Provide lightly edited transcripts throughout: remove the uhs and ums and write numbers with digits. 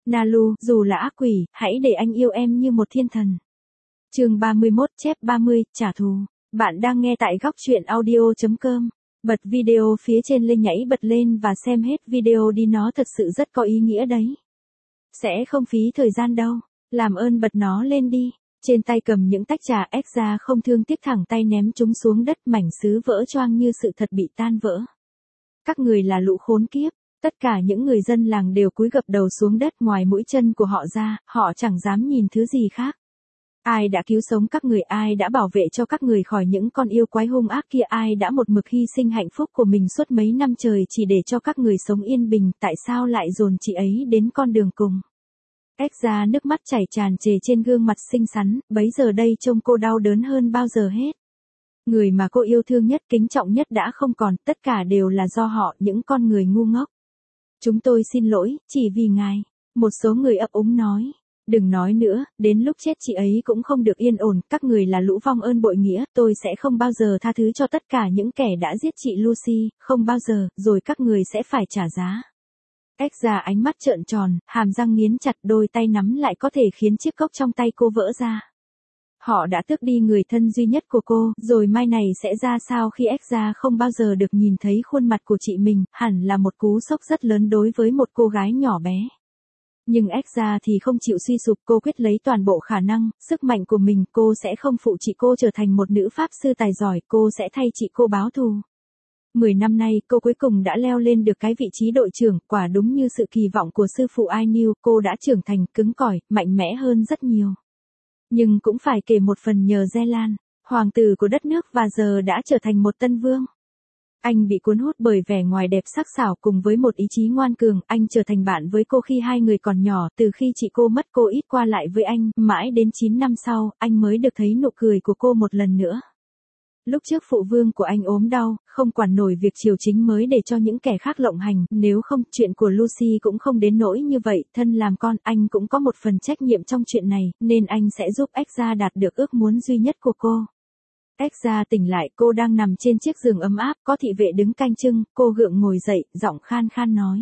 Nalu, dù là ác quỷ, hãy để anh yêu em như một thiên thần. Chương 31 chép 30, trả thù. Bạn đang nghe tại góc truyện audio.com. Bật video phía trên lên nhảy bật lên và xem hết video đi, nó thật sự rất có ý nghĩa đấy. Sẽ không phí thời gian đâu, làm ơn bật nó lên đi. Trên tay cầm những tách trà, Exra không thương tiếc thẳng tay ném chúng xuống đất, mảnh sứ vỡ choang như sự thật bị tan vỡ. Các người là lũ khốn kiếp. Tất cả những người dân làng đều cúi gập đầu xuống đất, ngoài mũi chân của họ ra, họ chẳng dám nhìn thứ gì khác. Ai đã cứu sống các người, ai đã bảo vệ cho các người khỏi những con yêu quái hung ác kia, ai đã một mực hy sinh hạnh phúc của mình suốt mấy năm trời chỉ để cho các người sống yên bình, tại sao lại dồn chị ấy đến con đường cùng? Exra nước mắt chảy tràn trề trên gương mặt xinh xắn, bấy giờ đây trông cô đau đớn hơn bao giờ hết. Người mà cô yêu thương nhất, kính trọng nhất đã không còn, tất cả đều là do họ, những con người ngu ngốc. Chúng tôi xin lỗi, chỉ vì ngài. Một số người ấp úng nói. Đừng nói nữa, đến lúc chết chị ấy cũng không được yên ổn, các người là lũ vong ơn bội nghĩa, tôi sẽ không bao giờ tha thứ cho tất cả những kẻ đã giết chị Lucy, không bao giờ, rồi các người sẽ phải trả giá. Exra ánh mắt trợn tròn, hàm răng nghiến chặt, đôi tay nắm lại có thể khiến chiếc cốc trong tay cô vỡ ra. Họ đã tước đi người thân duy nhất của cô, rồi mai này sẽ ra sao khi Exra không bao giờ được nhìn thấy khuôn mặt của chị mình, hẳn là một cú sốc rất lớn đối với một cô gái nhỏ bé. Nhưng Exra thì không chịu suy sụp, cô quyết lấy toàn bộ khả năng, sức mạnh của mình, cô sẽ không phụ chị cô trở thành một nữ pháp sư tài giỏi, cô sẽ thay chị cô báo thù. 10 năm nay, cô cuối cùng đã leo lên được cái vị trí đội trưởng, quả đúng như sự kỳ vọng của sư phụ Ainul, cô đã trưởng thành, cứng cỏi, mạnh mẽ hơn rất nhiều. Nhưng cũng phải kể một phần nhờ Zelan, hoàng tử của đất nước và giờ đã trở thành một tân vương. Anh bị cuốn hút bởi vẻ ngoài đẹp sắc sảo cùng với một ý chí ngoan cường, anh trở thành bạn với cô khi hai người còn nhỏ, từ khi chị cô mất cô ít qua lại với anh, mãi đến 9 năm sau, anh mới được thấy nụ cười của cô một lần nữa. Lúc trước phụ vương của anh ốm đau, không quản nổi việc triều chính mới để cho những kẻ khác lộng hành, nếu không, chuyện của Lucy cũng không đến nỗi như vậy, thân làm con, anh cũng có một phần trách nhiệm trong chuyện này, nên anh sẽ giúp Exra đạt được ước muốn duy nhất của cô. Exra tỉnh lại, cô đang nằm trên chiếc giường ấm áp, có thị vệ đứng canh chừng, cô gượng ngồi dậy, giọng khan khan nói.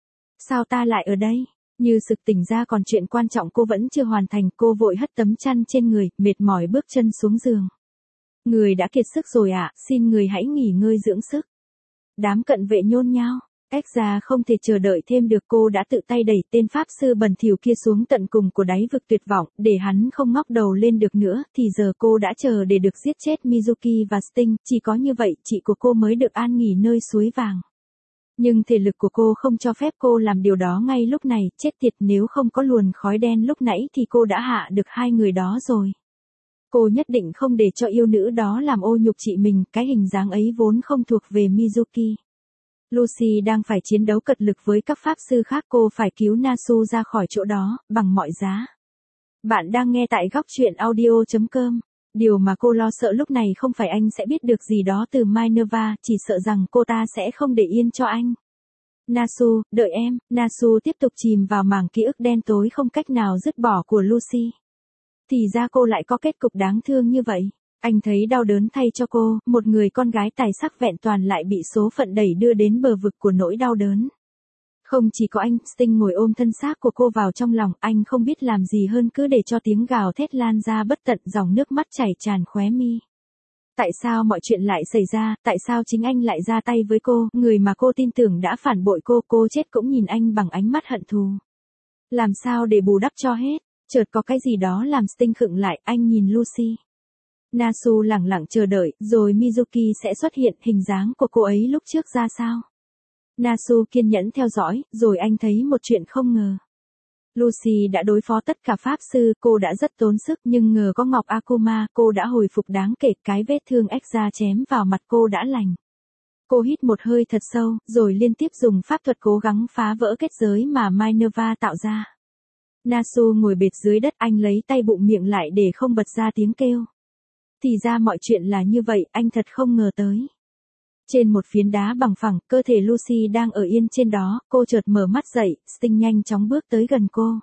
Sao ta lại ở đây? Như sực tỉnh ra còn chuyện quan trọng cô vẫn chưa hoàn thành, cô vội hất tấm chăn trên người, mệt mỏi bước chân xuống giường. Người đã kiệt sức rồi ạ, xin người hãy nghỉ ngơi dưỡng sức. Đám cận vệ nhôn nhao. Exra không thể chờ đợi thêm được, cô đã tự tay đẩy tên pháp sư bẩn thỉu kia xuống tận cùng của đáy vực tuyệt vọng, để hắn không ngóc đầu lên được nữa, thì giờ cô đã chờ để được giết chết Mizuki và Sting, chỉ có như vậy chị của cô mới được an nghỉ nơi suối vàng. Nhưng thể lực của cô không cho phép cô làm điều đó ngay lúc này, chết tiệt, nếu không có luồn khói đen lúc nãy thì cô đã hạ được hai người đó rồi. Cô nhất định không để cho yêu nữ đó làm ô nhục chị mình, cái hình dáng ấy vốn không thuộc về Mizuki. Lucy đang phải chiến đấu cật lực với các pháp sư khác, cô phải cứu Nasu ra khỏi chỗ đó, bằng mọi giá. Bạn đang nghe tại góc truyện audio.com. Điều mà cô lo sợ lúc này không phải anh sẽ biết được gì đó từ Minerva, chỉ sợ rằng cô ta sẽ không để yên cho anh. Nasu, đợi em. Nasu tiếp tục chìm vào mảng ký ức đen tối không cách nào dứt bỏ của Lucy. Thì ra cô lại có kết cục đáng thương như vậy. Anh thấy đau đớn thay cho cô, một người con gái tài sắc vẹn toàn lại bị số phận đẩy đưa đến bờ vực của nỗi đau đớn. Không chỉ có anh, Sting ngồi ôm thân xác của cô vào trong lòng, anh không biết làm gì hơn cứ để cho tiếng gào thét lan ra bất tận, dòng nước mắt chảy tràn khóe mi. Tại sao mọi chuyện lại xảy ra, tại sao chính anh lại ra tay với cô, người mà cô tin tưởng đã phản bội cô chết cũng nhìn anh bằng ánh mắt hận thù. Làm sao để bù đắp cho hết? Chợt có cái gì đó làm Sting khựng lại, anh nhìn Lucy. Nasu lẳng lặng chờ đợi, rồi Mizuki sẽ xuất hiện, hình dáng của cô ấy lúc trước ra sao? Nasu kiên nhẫn theo dõi, rồi anh thấy một chuyện không ngờ. Lucy đã đối phó tất cả pháp sư, cô đã rất tốn sức, nhưng ngờ có Ngọc Akuma, cô đã hồi phục đáng kể, cái vết thương Exra chém vào mặt cô đã lành. Cô hít một hơi thật sâu, rồi liên tiếp dùng pháp thuật cố gắng phá vỡ kết giới mà Minerva tạo ra. Nasu ngồi bệt dưới đất, anh lấy tay bụm miệng lại để không bật ra tiếng kêu. Thì ra mọi chuyện là như vậy, anh thật không ngờ tới. Trên một phiến đá bằng phẳng, cơ thể Lucy đang ở yên trên đó, cô chợt mở mắt dậy, Sting nhanh chóng bước tới gần cô.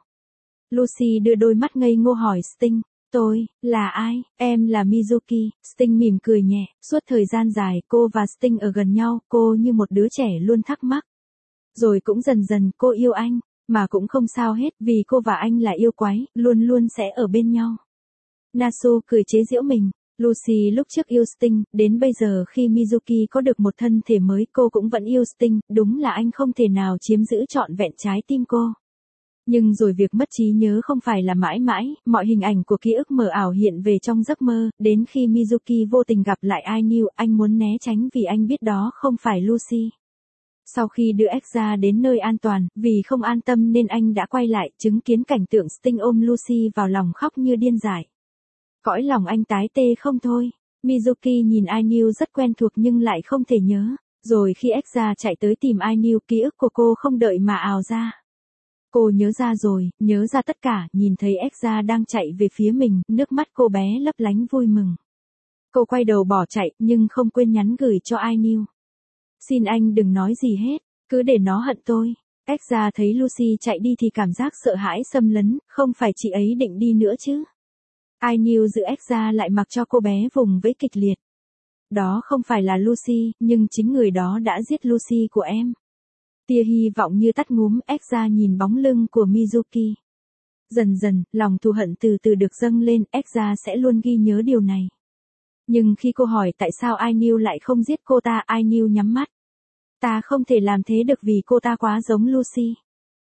Lucy đưa đôi mắt ngây ngô hỏi Sting, tôi, là ai? Em là Mizuki. Sting mỉm cười nhẹ, suốt thời gian dài, cô và Sting ở gần nhau, cô như một đứa trẻ luôn thắc mắc. Rồi cũng dần dần cô yêu anh. Mà cũng không sao hết, vì cô và anh là yêu quái, luôn luôn sẽ ở bên nhau. Nasu cười chế giễu mình. Lucy lúc trước yêu Sting, đến bây giờ khi Mizuki có được một thân thể mới cô cũng vẫn yêu Sting, đúng là anh không thể nào chiếm giữ trọn vẹn trái tim cô. Nhưng rồi việc mất trí nhớ không phải là mãi mãi, mọi hình ảnh của ký ức mờ ảo hiện về trong giấc mơ, đến khi Mizuki vô tình gặp lại I Knew, anh muốn né tránh vì anh biết đó không phải Lucy. Sau khi đưa X ra đến nơi an toàn, vì không an tâm nên anh đã quay lại, chứng kiến cảnh tượng Sting ôm Lucy vào lòng khóc như điên dại. Cõi lòng anh tái tê không thôi. Mizuki nhìn I Knew rất quen thuộc nhưng lại không thể nhớ. Rồi khi X ra chạy tới tìm I Knew, ký ức của cô không đợi mà ào ra. Cô nhớ ra rồi, nhớ ra tất cả, nhìn thấy X ra đang chạy về phía mình, nước mắt cô bé lấp lánh vui mừng. Cô quay đầu bỏ chạy, nhưng không quên nhắn gửi cho I Knew. Xin anh đừng nói gì hết, cứ để nó hận tôi. X ra thấy Lucy chạy đi thì cảm giác sợ hãi xâm lấn, không phải chị ấy định đi nữa chứ. I Knew giữ X ra lại mặc cho cô bé vùng vẫy kịch liệt. Đó không phải là Lucy, nhưng chính người đó đã giết Lucy của em. Tia hy vọng như tắt ngúm, X ra nhìn bóng lưng của Mizuki. Dần dần, lòng thù hận từ từ được dâng lên, X ra sẽ luôn ghi nhớ điều này. Nhưng khi cô hỏi tại sao I Knew lại không giết cô ta, I Knew nhắm mắt. Ta không thể làm thế được vì cô ta quá giống Lucy.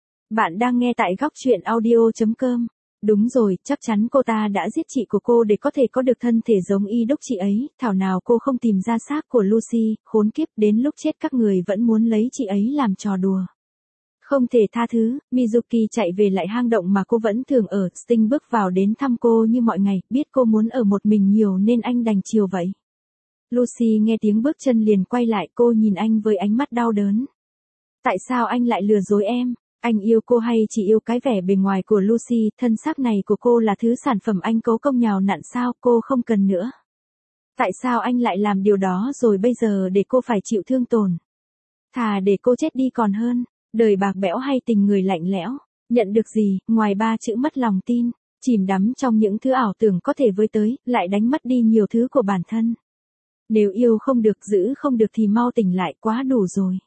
Bạn đang nghe tại góc truyện audio.com. Đúng rồi, chắc chắn cô ta đã giết chị của cô để có thể có được thân thể giống y đúc chị ấy, thảo nào cô không tìm ra xác của Lucy, khốn kiếp, đến lúc chết các người vẫn muốn lấy chị ấy làm trò đùa. Không thể tha thứ, Mizuki chạy về lại hang động mà cô vẫn thường ở, Sting bước vào đến thăm cô như mọi ngày, biết cô muốn ở một mình nhiều nên anh đành chiều vậy. Lucy nghe tiếng bước chân liền quay lại, cô nhìn anh với ánh mắt đau đớn. Tại sao anh lại lừa dối em? Anh yêu cô hay chỉ yêu cái vẻ bề ngoài của Lucy, thân xác này của cô là thứ sản phẩm anh cố công nhào nặn sao, cô không cần nữa. Tại sao anh lại làm điều đó rồi bây giờ để cô phải chịu thương tổn? Thà để cô chết đi còn hơn, đời bạc bẽo hay tình người lạnh lẽo, nhận được gì, ngoài ba chữ mất lòng tin, chìm đắm trong những thứ ảo tưởng có thể với tới, lại đánh mất đi nhiều thứ của bản thân. Nếu yêu không được, giữ không được thì mau tỉnh lại, quá đủ rồi.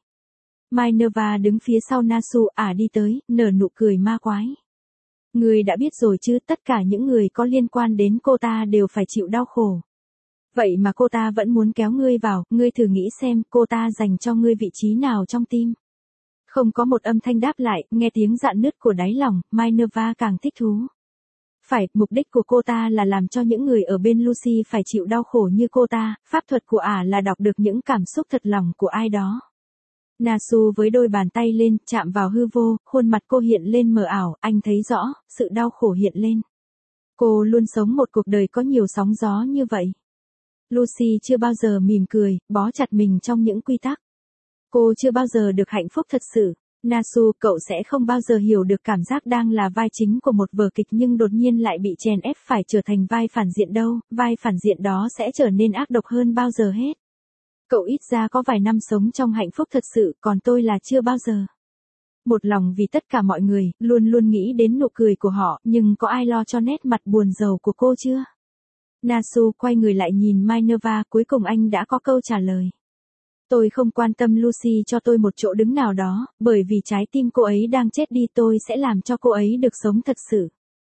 Minerva đứng phía sau Nasu, đi tới, nở nụ cười ma quái. Ngươi đã biết rồi chứ, tất cả những người có liên quan đến cô ta đều phải chịu đau khổ. Vậy mà cô ta vẫn muốn kéo ngươi vào, ngươi thử nghĩ xem cô ta dành cho ngươi vị trí nào trong tim. Không có một âm thanh đáp lại, nghe tiếng rạn nứt của đáy lòng, Minerva càng thích thú. Phải, mục đích của cô ta là làm cho những người ở bên Lucy phải chịu đau khổ như cô ta, pháp thuật của ả là đọc được những cảm xúc thật lòng của ai đó. Nasu với đôi bàn tay lên, chạm vào hư vô, khuôn mặt cô hiện lên mờ ảo, anh thấy rõ, sự đau khổ hiện lên. Cô luôn sống một cuộc đời có nhiều sóng gió như vậy. Lucy chưa bao giờ mỉm cười, bó chặt mình trong những quy tắc. Cô chưa bao giờ được hạnh phúc thật sự. Nasu, cậu sẽ không bao giờ hiểu được cảm giác đang là vai chính của một vở kịch nhưng đột nhiên lại bị chèn ép phải trở thành vai phản diện đâu, vai phản diện đó sẽ trở nên ác độc hơn bao giờ hết. Cậu ít ra có vài năm sống trong hạnh phúc thật sự, còn tôi là chưa bao giờ. Một lòng vì tất cả mọi người, luôn luôn nghĩ đến nụ cười của họ, nhưng có ai lo cho nét mặt buồn rầu của cô chưa? Nasu quay người lại nhìn Minerva, cuối cùng anh đã có câu trả lời. Tôi không quan tâm Lucy cho tôi một chỗ đứng nào đó, bởi vì trái tim cô ấy đang chết đi, tôi sẽ làm cho cô ấy được sống thật sự.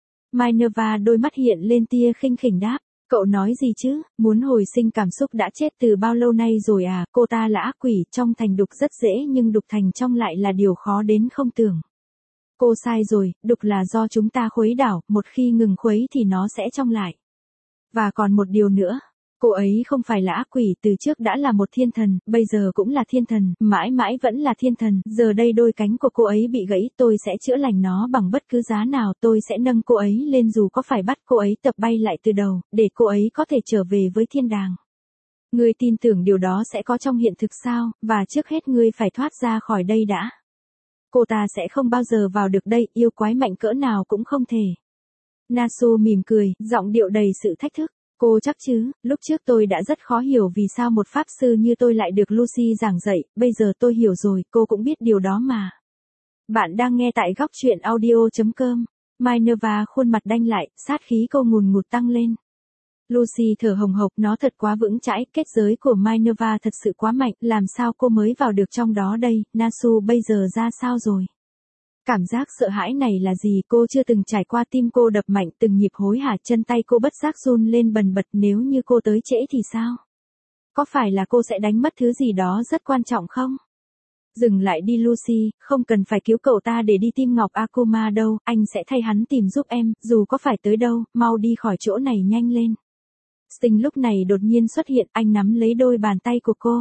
Minerva đôi mắt hiện lên tia khinh khỉnh đáp. Cậu nói gì chứ, muốn hồi sinh cảm xúc đã chết từ bao lâu nay rồi à, cô ta là ác quỷ, trong thành đục rất dễ nhưng đục thành trong lại là điều khó đến không tưởng. Cô sai rồi, đục là do chúng ta khuấy đảo, một khi ngừng khuấy thì nó sẽ trong lại. Và còn một điều nữa, cô ấy không phải là ác quỷ, từ trước đã là một thiên thần, bây giờ cũng là thiên thần, mãi mãi vẫn là thiên thần, giờ đây đôi cánh của cô ấy bị gãy, tôi sẽ chữa lành nó bằng bất cứ giá nào, tôi sẽ nâng cô ấy lên dù có phải bắt cô ấy tập bay lại từ đầu, để cô ấy có thể trở về với thiên đàng. Ngươi tin tưởng điều đó sẽ có trong hiện thực sao, và trước hết ngươi phải thoát ra khỏi đây đã. Cô ta sẽ không bao giờ vào được đây, yêu quái mạnh cỡ nào cũng không thể. Nasu mỉm cười, giọng điệu đầy sự thách thức. Cô chắc chứ, lúc trước tôi đã rất khó hiểu vì sao một pháp sư như tôi lại được Lucy giảng dạy, bây giờ tôi hiểu rồi, cô cũng biết điều đó mà. Bạn đang nghe tại góc truyện audio.com. Minerva khuôn mặt đanh lại, sát khí cô ngùn ngụt tăng lên. Lucy thở hồng hộc, nó thật quá vững chãi, kết giới của Minerva thật sự quá mạnh, làm sao cô mới vào được trong đó đây, Nasu bây giờ ra sao rồi? Cảm giác sợ hãi này là gì cô chưa từng trải qua, tim cô đập mạnh từng nhịp hối hả, chân tay cô bất giác run lên bần bật, nếu như cô tới trễ thì sao? Có phải là cô sẽ đánh mất thứ gì đó rất quan trọng không? Dừng lại đi Lucy, không cần phải cứu cậu ta để đi tìm Ngọc Akuma đâu, anh sẽ thay hắn tìm giúp em, dù có phải tới đâu, mau đi khỏi chỗ này nhanh lên. Sting lúc này đột nhiên xuất hiện, anh nắm lấy đôi bàn tay của cô.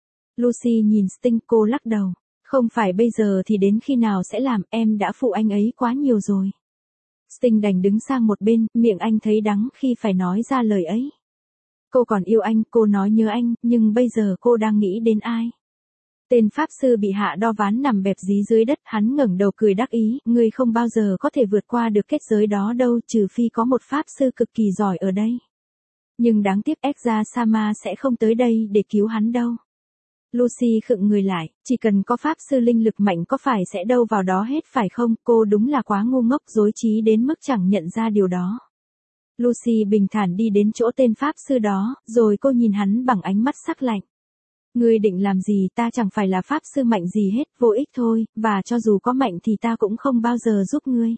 Lucy nhìn Sting, cô lắc đầu. Không phải bây giờ thì đến khi nào sẽ làm, em đã phụ anh ấy quá nhiều rồi. Sting đành đứng sang một bên, miệng anh thấy đắng khi phải nói ra lời ấy. Cô còn yêu anh, cô nói nhớ anh, nhưng bây giờ cô đang nghĩ đến ai? Tên pháp sư bị hạ đo ván nằm bẹp dí dưới đất, hắn ngẩng đầu cười đắc ý, ngươi không bao giờ có thể vượt qua được kết giới đó đâu, trừ phi có một pháp sư cực kỳ giỏi ở đây. Nhưng đáng tiếc Exasama sẽ không tới đây để cứu hắn đâu. Lucy khựng người lại, chỉ cần có pháp sư linh lực mạnh có phải sẽ đâu vào đó hết phải không, cô đúng là quá ngu ngốc dối trí đến mức chẳng nhận ra điều đó. Lucy bình thản đi đến chỗ tên pháp sư đó, rồi cô nhìn hắn bằng ánh mắt sắc lạnh. Ngươi định làm gì, ta chẳng phải là pháp sư mạnh gì hết, vô ích thôi, và cho dù có mạnh thì ta cũng không bao giờ giúp ngươi.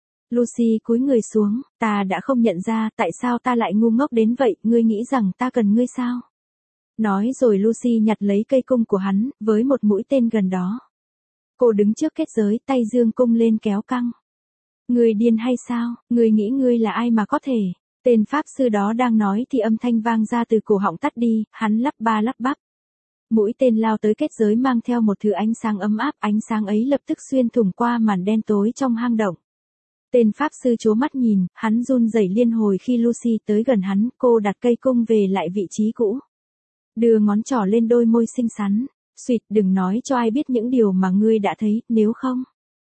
Lucy cúi người xuống, ta đã không nhận ra, tại sao ta lại ngu ngốc đến vậy, ngươi nghĩ rằng ta cần ngươi sao? Nói rồi Lucy nhặt lấy cây cung của hắn, với một mũi tên gần đó. Cô đứng trước kết giới, tay dương cung lên kéo căng. Ngươi điên hay sao, ngươi nghĩ ngươi là ai mà có thể? Tên pháp sư đó đang nói thì âm thanh vang ra từ cổ họng tắt đi, hắn lắp ba lắp bắp. Mũi tên lao tới kết giới mang theo một thứ ánh sáng ấm áp, ánh sáng ấy lập tức xuyên thủng qua màn đen tối trong hang động. Tên pháp sư trố mắt nhìn, hắn run rẩy liên hồi khi Lucy tới gần hắn, cô đặt cây cung về lại vị trí cũ. Đưa ngón trỏ lên đôi môi xinh xắn, suýt đừng nói cho ai biết những điều mà ngươi đã thấy, nếu không.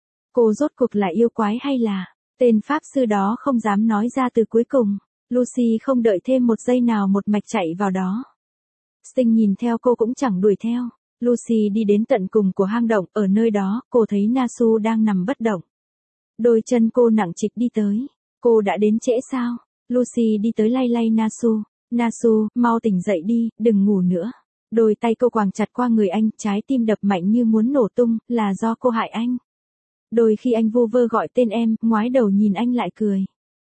Cô rốt cuộc là yêu quái hay là, tên pháp sư đó không dám nói ra từ cuối cùng, Lucy không đợi thêm một giây nào một mạch chạy vào đó. Sting nhìn theo cô cũng chẳng đuổi theo, Lucy đi đến tận cùng của hang động, ở nơi đó, cô thấy Nasu đang nằm bất động. Đôi chân cô nặng trịch đi tới, cô đã đến trễ sao, Lucy đi tới lay lay Nasu. Nasu, mau tỉnh dậy đi, đừng ngủ nữa. Đôi tay cô quàng chặt qua người anh, trái tim đập mạnh như muốn nổ tung, là do cô hại anh. Đôi khi anh vu vơ gọi tên em, ngoái đầu nhìn anh lại cười.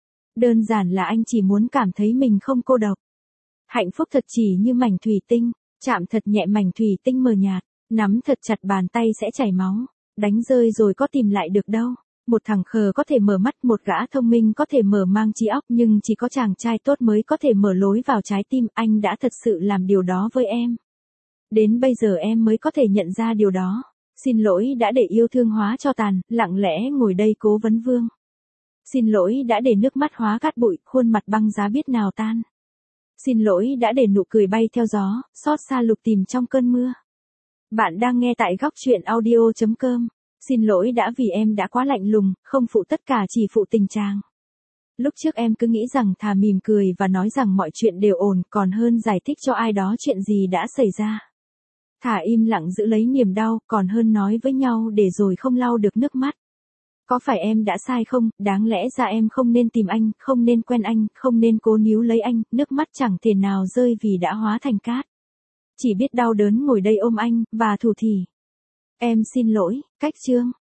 Đơn giản là anh chỉ muốn cảm thấy mình không cô độc. Hạnh phúc thật chỉ như mảnh thủy tinh, chạm thật nhẹ mảnh thủy tinh mờ nhạt, nắm thật chặt bàn tay sẽ chảy máu, đánh rơi rồi có tìm lại được đâu. Một thằng khờ có thể mở mắt, một gã thông minh có thể mở mang trí óc, nhưng chỉ có chàng trai tốt mới có thể mở lối vào trái tim, anh đã thật sự làm điều đó với em. Đến bây giờ em mới có thể nhận ra điều đó. Xin lỗi đã để yêu thương hóa cho tàn, lặng lẽ ngồi đây cố vấn vương. Xin lỗi đã để nước mắt hóa cát bụi, khuôn mặt băng giá biết nào tan. Xin lỗi đã để nụ cười bay theo gió, xót xa lục tìm trong cơn mưa. Bạn đang nghe tại góc truyện audio.com. Xin lỗi đã vì em đã quá lạnh lùng, không phụ tất cả chỉ phụ tình chàng. Lúc trước em cứ nghĩ rằng thà mỉm cười và nói rằng mọi chuyện đều ổn còn hơn giải thích cho ai đó chuyện gì đã xảy ra. Thà im lặng giữ lấy niềm đau còn hơn nói với nhau để rồi không lau được nước mắt. Có phải em đã sai không, đáng lẽ ra em không nên tìm anh, không nên quen anh, không nên cố níu lấy anh, nước mắt chẳng thể nào rơi vì đã hóa thành cát. Chỉ biết đau đớn ngồi đây ôm anh, và thủ thỉ. Em xin lỗi, cách chương.